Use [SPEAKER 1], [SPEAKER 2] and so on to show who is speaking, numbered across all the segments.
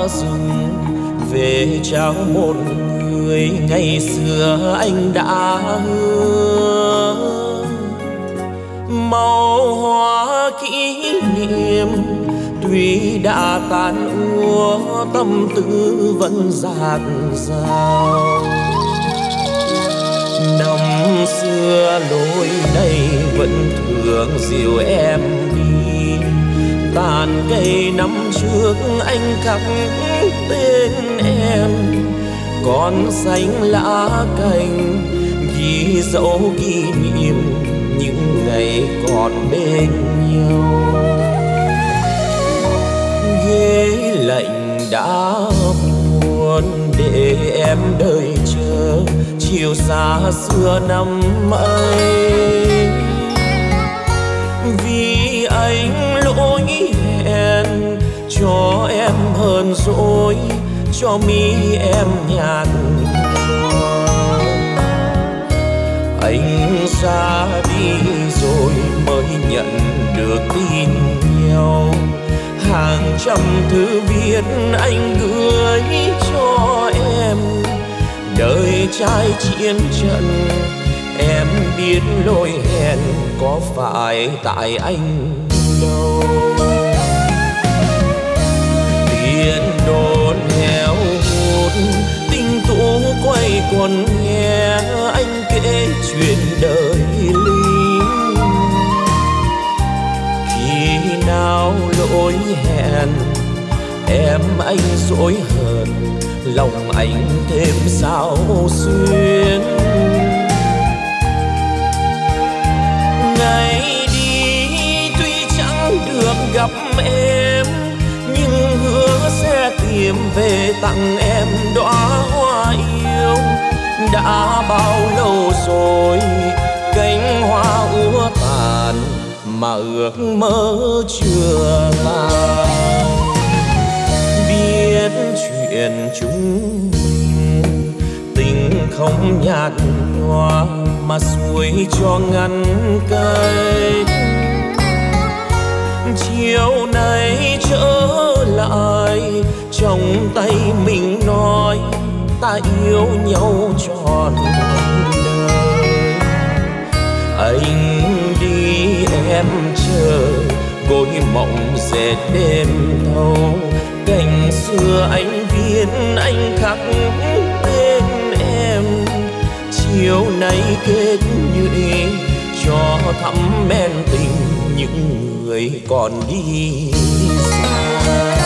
[SPEAKER 1] rừng về trao một người ngày xưa anh đã hứa. Màu hoa kỷ niệm tuy đã tan úa, tâm tư vẫn dạt dào. Năm xưa lối đây vẫn thường dìu em đi, tàn cây năm trước anh khắc tên em, còn xanh lá cành ghi dấu kỷ niệm những ngày còn bên nhau. Ghế lạnh đã buồn để em đợi chờ chiều xa xưa năm ấy, vì anh lỗi hẹn cho em hờn dỗi, cho mi em nhạt nhòa. Anh ra đi rồi mới nhận được tin nhau, hàng trăm thư viết anh gửi cho em. Đời trai chiến trận em biết lỗi hẹn có phải tại anh đâu. Tiền đồn heo hút tình tú quay quần nghe anh kể chuyện đời lính. Khi nào lỗi hẹn em anh dỗi hờn, lòng anh thêm sao xuyên. Ngày đi tuy chẳng được gặp em, nhưng hứa sẽ tìm về tặng em đóa hoa yêu. Đã bao lâu rồi cánh hoa úa tàn, mà ước mơ chưa tan. Biết chuyện chúng mình tình không nhạt nhòa, mà xuôi cho ngăn cây. Chiều nay trở lại trong tay mình nói ta yêu nhau trọn đời. Anh đi em chờ gối mộng dệt đêm thâu, cành xưa anh viết anh khắc tên em. Chiều nay kết nhụy cho thắm men tình những người còn đi xa.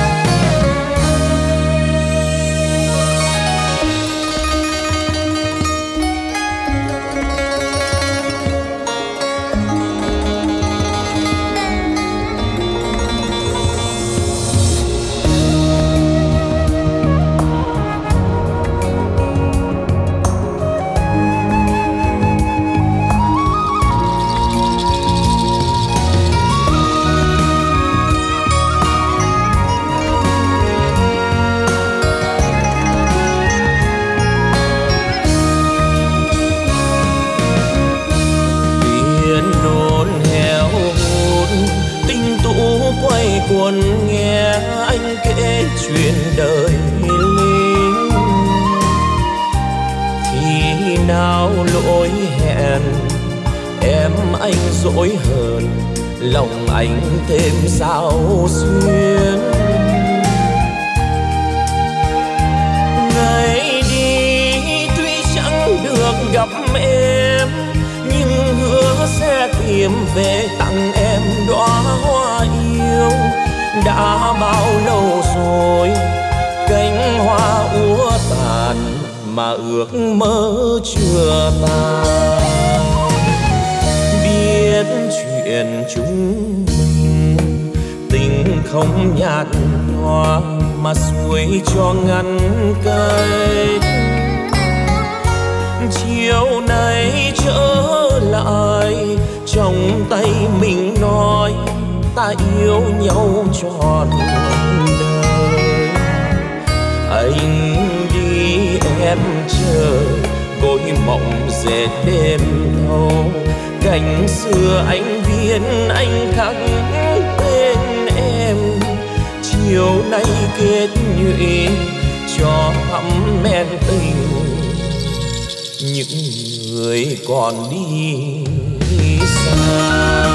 [SPEAKER 1] Quần nghe anh kể chuyện đời lính. Khi nào lỗi hẹn em anh dỗi hờn, lòng anh thêm sao xuyên. Ngày đi tuy chẳng được gặp em, nhưng hứa sẽ tìm về tặng em đóa hoa yêu. Đã bao lâu rồi cánh hoa úa tàn, mà ước mơ chưa tan. Biết chuyện chúng mình tình không nhạt nhòa, mà xuôi cho ngăn cây. Chiều nay trở lại trong tay mình nói ta yêu nhau trọn đời. Anh đi em chờ gối mộng dệt đêm thâu, cành xưa anh viết anh khắc tên em. điều này kết nhụy cho thắm men tình những người còn đi xa.